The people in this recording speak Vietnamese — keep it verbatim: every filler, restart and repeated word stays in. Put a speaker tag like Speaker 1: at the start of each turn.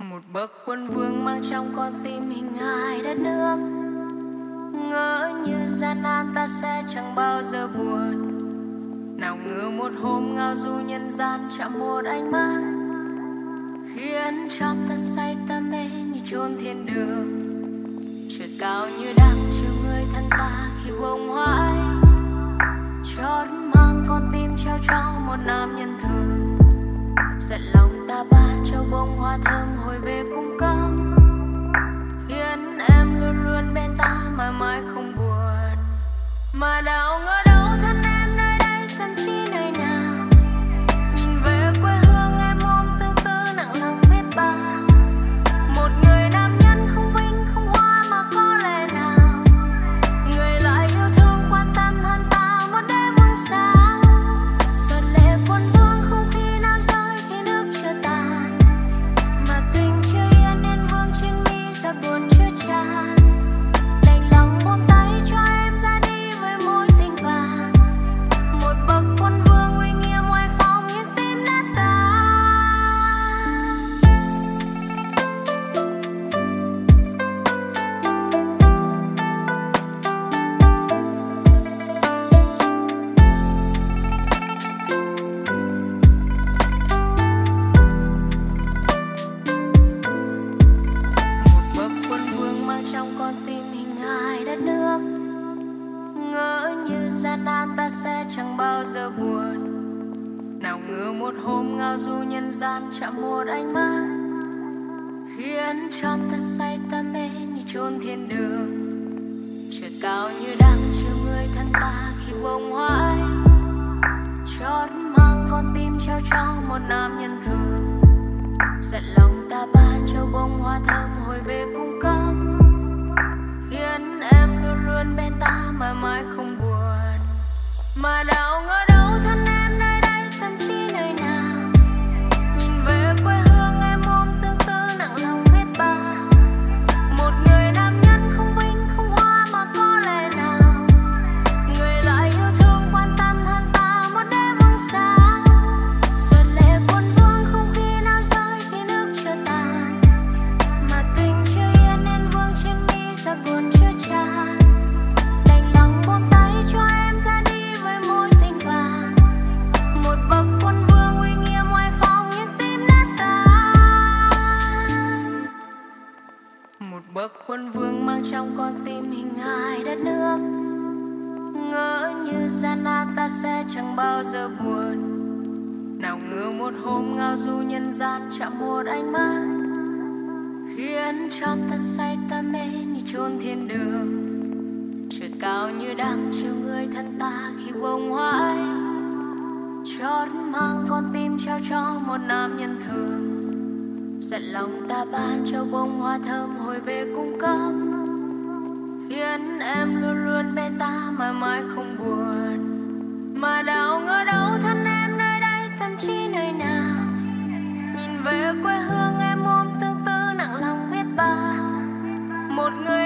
Speaker 1: Một bậc quân vương mang trong con tim hình hài đất nước, ngỡ như gian nan ta sẽ chẳng bao giờ buồn. Nào ngờ một hôm ngao du nhân gian chạm một ánh mắt, khiến cho ta say ta mê như chốn thiên đường. Trời cao như đang chiều người thân ta khi bông hoa ấy chót mang con tim trao cho một nam nhân thường. Giận lòng ta ban cho bông hoa thơm hồi về cung cấm, khiến em luôn luôn bên ta mãi mãi không buồn. Mà đâu ngờ đâu thân em nơi đây tâm trí nơi nào, nhìn về quê hương em ôm tương tư nặng lòng biết bao. Một người nam nhân không vinh không hoa mà có lẽ nào, người lại yêu thương quan tâm hơn ta một đêm vương sao. Giọt lệ quân vương không khi nào rơi khi nước chưa tàn, mà tình chưa yên nên vương trên mi giọt buồn chưa tràn. Đành lòng buông tay cho em ra đi với mối tình vàng, một bậc quân vương uy nghiêm oai phong nhưng tim đã tan. Một bậc quân vương mang trong con tim hình hài đất nước, ngỡ như gian nan ta sẽ chẳng bao giờ buồn. Nào ngờ một hôm ngao du nhân gian chạm một ánh mắt, khiến cho ta say ta mê như chốn thiên đường. Trời cao như đang chiều người thân ta khi bông hoa ấy chót mang con tim trao cho một nam nhân thường. Giận lòng ta ban cho bông hoa thơm hồi về cung cấm, khiến em luôn luôn bên ta mãi mãi không buồn. Mà đâu ngờ đâu thân em nơi đây tâm trí nơi nào, nhìn về quê hương em ôm tương tư nặng lòng biết bao. Một người nam nhân không vinh không hoa mà có lẽ nào, người lại yêu thương quan tâm hơn ta một đêm vương sao. Giọt lệ quân vương không khi nào rơi khi nước chưa tàn, mà tình chưa yên nên vương trên mi giọt buồn chưa tràn. Đành lòng buông tay cho em ra đi với mối tình vàng, một bậc quân vương uy nghiêm oai phong nhưng tim đã tan. Một bậc quân vương mang trong con tim hình hài đất nước, ngỡ như gian nan ta sẽ chẳng bao giờ buồn. Nào ngờ một hôm ngao du nhân gian chạm một ánh mắt, khiến cho ta say ta mê như chốn thiên đường. Trời cao như đang chiều người thân ta khi bông hoa ấy chót mang con tim trao cho một nam nhân thường. Giận lòng ta ban cho bông hoa thơm hồi về cung cấm, khiến em luôn luôn bên ta mãi mãi không buồn. Mà đâu ngờ đâu thân em nơi đây tâm trí nơi nào, nhìn về quê hương em ôm tương tư nặng lòng biết bao. Một người